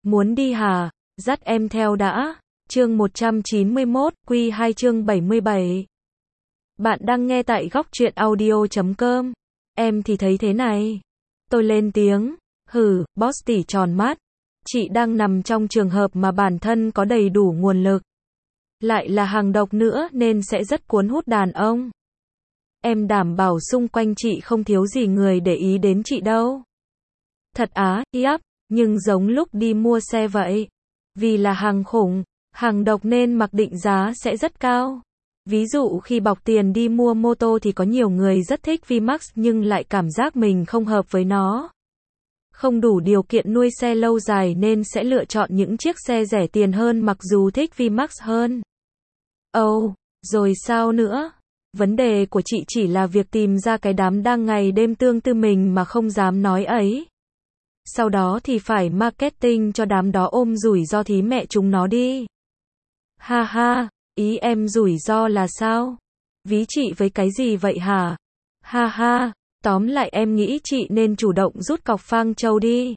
Muốn đi hả? Dắt em theo đã. Chương 191, Q2 chương 77. Bạn đang nghe tại góc truyện audio.com. Em thì thấy thế này. Tôi lên tiếng. Boss tỉ tròn mắt. Chị đang nằm trong trường hợp mà bản thân có đầy đủ nguồn lực. Lại là hàng độc nữa nên sẽ rất cuốn hút đàn ông. Em đảm bảo xung quanh chị không thiếu gì người để ý đến chị đâu. Thật á, nhưng giống lúc đi mua xe vậy. Vì là hàng khủng, hàng độc nên mặc định giá sẽ rất cao. Ví dụ khi bọc tiền đi mua mô tô thì có nhiều người rất thích VMAX nhưng lại cảm giác mình không hợp với nó. Không đủ điều kiện nuôi xe lâu dài nên sẽ lựa chọn những chiếc xe rẻ tiền hơn mặc dù thích VMAX hơn. Rồi sao nữa? Vấn đề của chị chỉ là việc tìm ra cái đám đang ngày đêm tương tư mình mà không dám nói ấy. Sau đó thì phải marketing cho đám đó ôm rủi ro thí mẹ chúng nó đi. Ha, ý em rủi ro là sao? Ví chị với cái gì vậy hả? Ha, tóm lại em nghĩ chị nên chủ động rút cọc Phang Châu đi.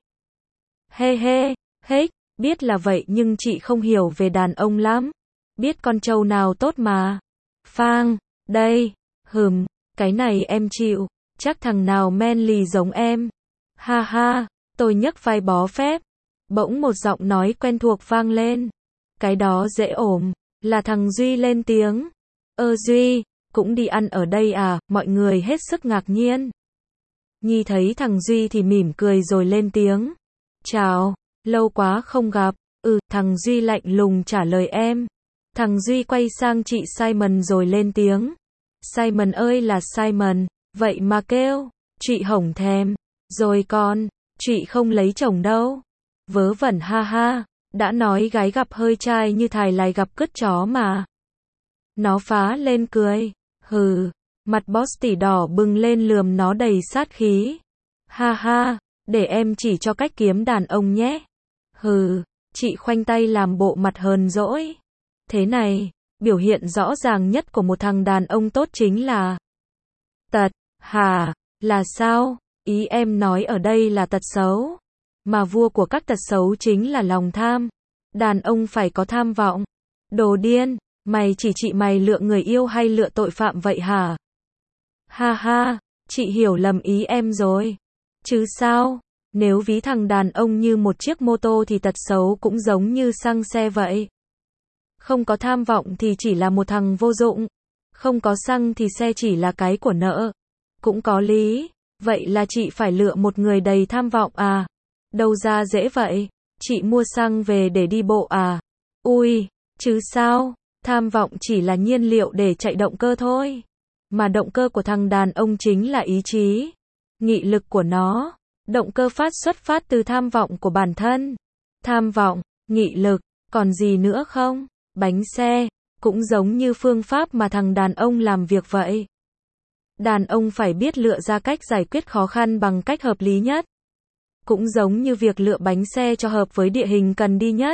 Biết là vậy nhưng chị không hiểu về đàn ông lắm. Biết con trâu nào tốt mà. Phang, đây, cái này em chịu, chắc thằng nào manly giống em. Ha, tôi nhấc vai bó phép. Bỗng một giọng nói quen thuộc vang lên. Cái đó dễ ổm, là thằng Duy lên tiếng. Duy, cũng đi ăn ở đây à, mọi người hết sức ngạc nhiên. Nhi thấy thằng Duy thì mỉm cười rồi lên tiếng. Chào, lâu quá không gặp. Thằng Duy lạnh lùng trả lời em. Thằng Duy quay sang chị Simon rồi lên tiếng. Simon ơi là Simon, vậy mà kêu, chị hổng thèm. Rồi con, chị không lấy chồng đâu. Vớ vẩn ha, đã nói gái gặp hơi trai như thài lại gặp cứt chó mà. Nó phá lên cười. Mặt boss tỉ đỏ bừng lên lườm nó đầy sát khí. Ha, để em chỉ cho cách kiếm đàn ông nhé. Chị khoanh tay làm bộ mặt hờn dỗi. Thế này, biểu hiện rõ ràng nhất của một thằng đàn ông tốt chính là tật, hả, là sao? Ý em nói ở đây là tật xấu. Mà vua của các tật xấu chính là lòng tham. Đàn ông phải có tham vọng. Đồ điên, mày chỉ chị mày lựa người yêu hay lựa tội phạm vậy hả? Ha, chị hiểu lầm ý em rồi. Chứ sao? Nếu ví thằng đàn ông như một chiếc mô tô thì tật xấu cũng giống như xăng xe vậy. Không có tham vọng thì chỉ là một thằng vô dụng. Không có xăng thì xe chỉ là cái của nợ. Cũng có lý. Vậy là chị phải lựa một người đầy tham vọng à? Đâu ra dễ vậy? Chị mua xăng về để đi bộ à? Ui, chứ sao? Tham vọng chỉ là nhiên liệu để chạy động cơ thôi. Mà động cơ của thằng đàn ông chính là ý chí, nghị lực của nó. Động cơ xuất phát từ tham vọng của bản thân. Tham vọng, nghị lực, còn gì nữa không? Bánh xe, cũng giống như phương pháp mà thằng đàn ông làm việc vậy. Đàn ông phải biết lựa ra cách giải quyết khó khăn bằng cách hợp lý nhất. Cũng giống như việc lựa bánh xe cho hợp với địa hình cần đi nhất.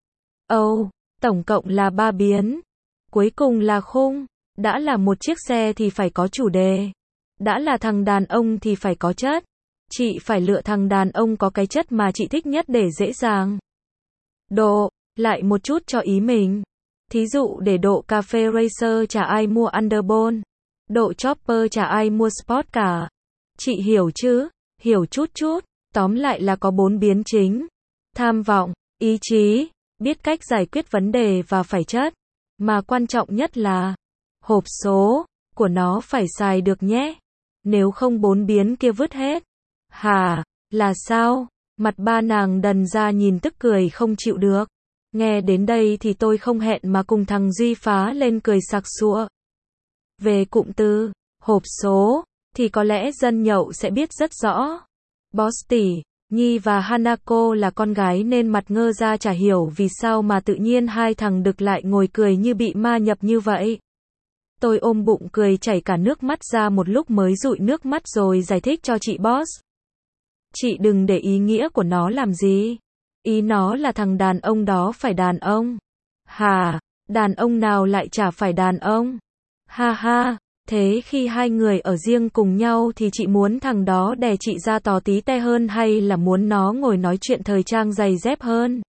Tổng cộng là 3 biến. Cuối cùng là khung. Đã là một chiếc xe thì phải có chủ đề. Đã là thằng đàn ông thì phải có chất. Chị phải lựa thằng đàn ông có cái chất mà chị thích nhất để dễ dàng độ lại một chút cho ý mình. Thí dụ để độ cà phê racer chả ai mua Underbone. Độ chopper chả ai mua Sport cả. Chị hiểu chứ? Hiểu chút. Tóm lại là có 4 biến chính. Tham vọng, ý chí, biết cách giải quyết vấn đề và phải chất. Mà quan trọng nhất là hộp số của nó phải xài được nhé. Nếu không 4 biến kia vứt hết. Hả? Là sao? Mặt ba nàng đần ra nhìn tức cười không chịu được. Nghe đến đây thì tôi không hẹn mà cùng thằng Duy phá lên cười sặc sụa. Về cụm từ hộp số thì có lẽ dân nhậu sẽ biết rất rõ. Boss tỉ, Nhi và Hanako là con gái nên mặt ngơ ra chả hiểu vì sao mà tự nhiên hai thằng đực lại ngồi cười như bị ma nhập như vậy. Tôi ôm bụng cười chảy cả nước mắt ra một lúc mới dụi nước mắt rồi giải thích cho chị boss. Chị đừng để ý nghĩa của nó làm gì. Ý nó là thằng đàn ông đó phải đàn ông. Hả? Đàn ông nào lại chả phải đàn ông? Ha, Thế khi hai người ở riêng cùng nhau thì chị muốn thằng đó đè chị ra tò tí te hơn hay là muốn nó ngồi nói chuyện thời trang giày dép hơn?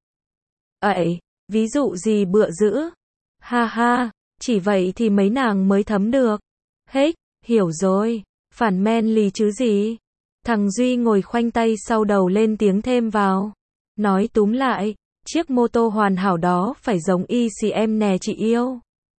Ậy, ví dụ gì bựa dữ? Ha ha, chỉ vậy thì mấy nàng mới thấm được. Hết, hiểu rồi, phản manly chứ gì. Thằng Duy ngồi khoanh tay sau đầu lên tiếng thêm vào. Nói túm lại, chiếc mô tô hoàn hảo đó phải giống y xì em nè chị yêu.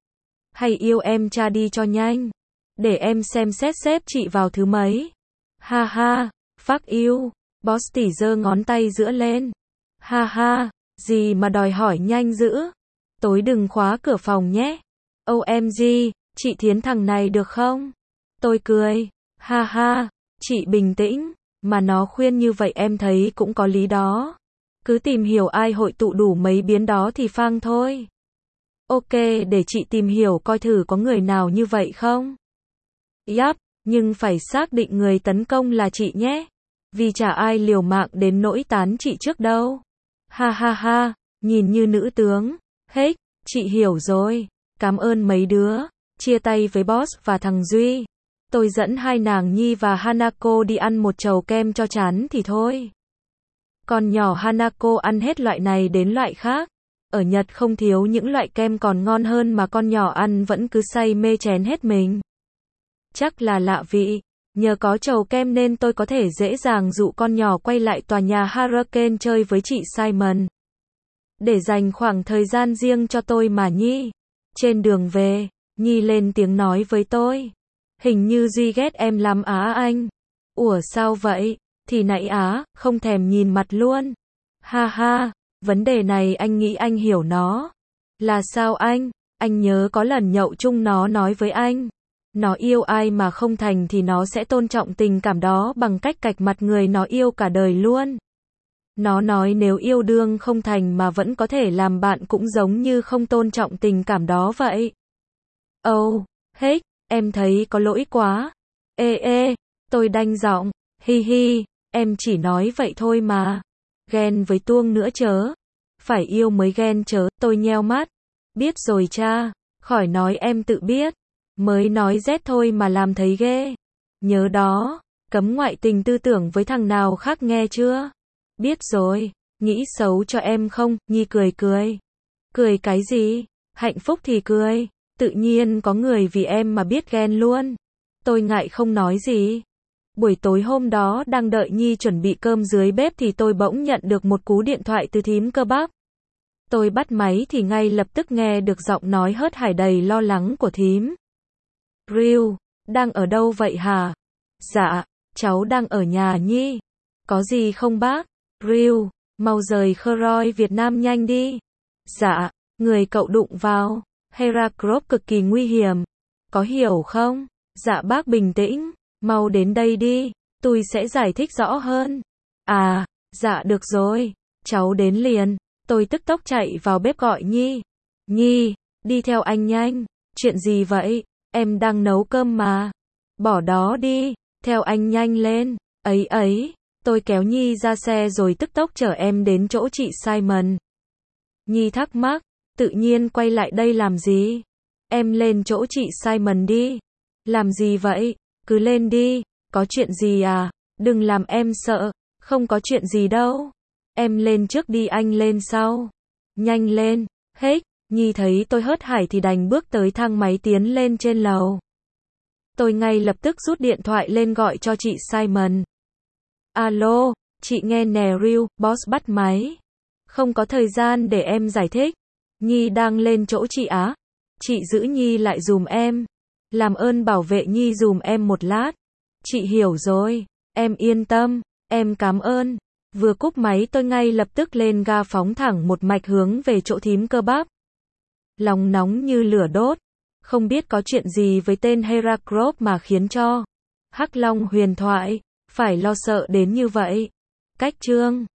Hay yêu em tra đi cho nhanh. Để em xem xét xếp chị vào thứ mấy. Ha ha, fuck you. Boss tỉ giơ ngón tay giữa lên. Ha ha, gì mà đòi hỏi nhanh dữ. Tối đừng khóa cửa phòng nhé. OMG, chị thiến thằng này được không? Tôi cười. Ha ha, chị bình tĩnh. Mà nó khuyên như vậy em thấy cũng có lý đó. Cứ tìm hiểu ai hội tụ đủ mấy biến đó thì phang thôi. Ok, để chị tìm hiểu coi thử có người nào như vậy không? Yup, nhưng phải xác định người tấn công là chị nhé. Vì chả ai liều mạng đến nỗi tán chị trước đâu. Ha ha ha, nhìn như nữ tướng. Hết, chị hiểu rồi. Cảm ơn mấy đứa. Chia tay với boss và thằng Duy. Tôi dẫn hai nàng Nhi và Hanako đi ăn một chầu kem cho chán thì thôi. Con nhỏ Hanako ăn hết loại này đến loại khác. Ở Nhật không thiếu những loại kem còn ngon hơn mà con nhỏ ăn vẫn cứ say mê chén hết mình. Chắc là lạ vị. Nhờ có chầu kem nên tôi có thể dễ dàng dụ con nhỏ quay lại tòa nhà Hurricane chơi với chị Simon. Để dành khoảng thời gian riêng cho tôi mà Nhi. Trên đường về, Nhi lên tiếng nói với tôi. Hình như Duy ghét em lắm á anh. Ủa sao vậy? Thì nãy á, không thèm nhìn mặt luôn. Ha ha, vấn đề này anh nghĩ anh hiểu nó. Là sao anh? Anh nhớ có lần nhậu chung nó nói với anh. Nó yêu ai mà không thành thì nó sẽ tôn trọng tình cảm đó bằng cách cạch mặt người nó yêu cả đời luôn. Nó nói nếu yêu đương không thành mà vẫn có thể làm bạn cũng giống như không tôn trọng tình cảm đó vậy. Oh, hết, em thấy có lỗi quá. Ê, tôi đanh giọng, hi hi, em chỉ nói vậy thôi mà. Ghen với Tuông nữa chớ. Phải yêu mới ghen chớ, tôi nheo mắt. Biết rồi cha, khỏi nói em tự biết. Mới nói rét thôi mà làm thấy ghê. Nhớ đó, cấm ngoại tình tư tưởng với thằng nào khác nghe chưa? Biết rồi, nghĩ xấu cho em không? Nhi cười cười. Cười cái gì? Hạnh phúc thì cười. Tự nhiên có người vì em mà biết ghen luôn. Tôi ngại không nói gì. Buổi tối hôm đó đang đợi Nhi chuẩn bị cơm dưới bếp thì tôi bỗng nhận được một cú điện thoại từ thím cơ bắp. Tôi bắt máy thì ngay lập tức nghe được giọng nói hớt hải đầy lo lắng của thím. Ryu, đang ở đâu vậy hả? Dạ, cháu đang ở nhà Nhi. Có gì không bác? Ryu, mau rời Khroy Việt Nam nhanh đi. Dạ, người cậu đụng vào Heracross cực kỳ nguy hiểm. Có hiểu không? Dạ bác bình tĩnh, mau đến đây đi, tôi sẽ giải thích rõ hơn. À, dạ được rồi, cháu đến liền. Tôi tức tốc chạy vào bếp gọi Nhi. Nhi, đi theo anh nhanh. Chuyện gì vậy? Em đang nấu cơm mà. Bỏ đó đi, theo anh nhanh lên. Ấy, tôi kéo Nhi ra xe rồi tức tốc chở em đến chỗ chị Simon. Nhi thắc mắc, tự nhiên quay lại đây làm gì? Em lên chỗ chị Simon đi. Làm gì vậy? Cứ lên đi, có chuyện gì à? Đừng làm em sợ, không có chuyện gì đâu. Em lên trước đi anh lên sau. Nhanh lên, hết. Nhi thấy tôi hớt hải thì đành bước tới thang máy tiến lên trên lầu. Tôi ngay lập tức rút điện thoại lên gọi cho chị Simon. Alo, chị nghe nè Ryu, boss bắt máy. Không có thời gian để em giải thích. Nhi đang lên chỗ chị á. Chị giữ Nhi lại dùm em. Làm ơn bảo vệ Nhi dùm em một lát. Chị hiểu rồi, em yên tâm, em cảm ơn. Vừa cúp máy tôi ngay lập tức lên ga phóng thẳng một mạch hướng về chỗ thím cơ bắp. Lòng nóng như lửa đốt. Không biết có chuyện gì với tên Heracross mà khiến cho Hắc Long huyền thoại phải lo sợ đến như vậy. Cách chương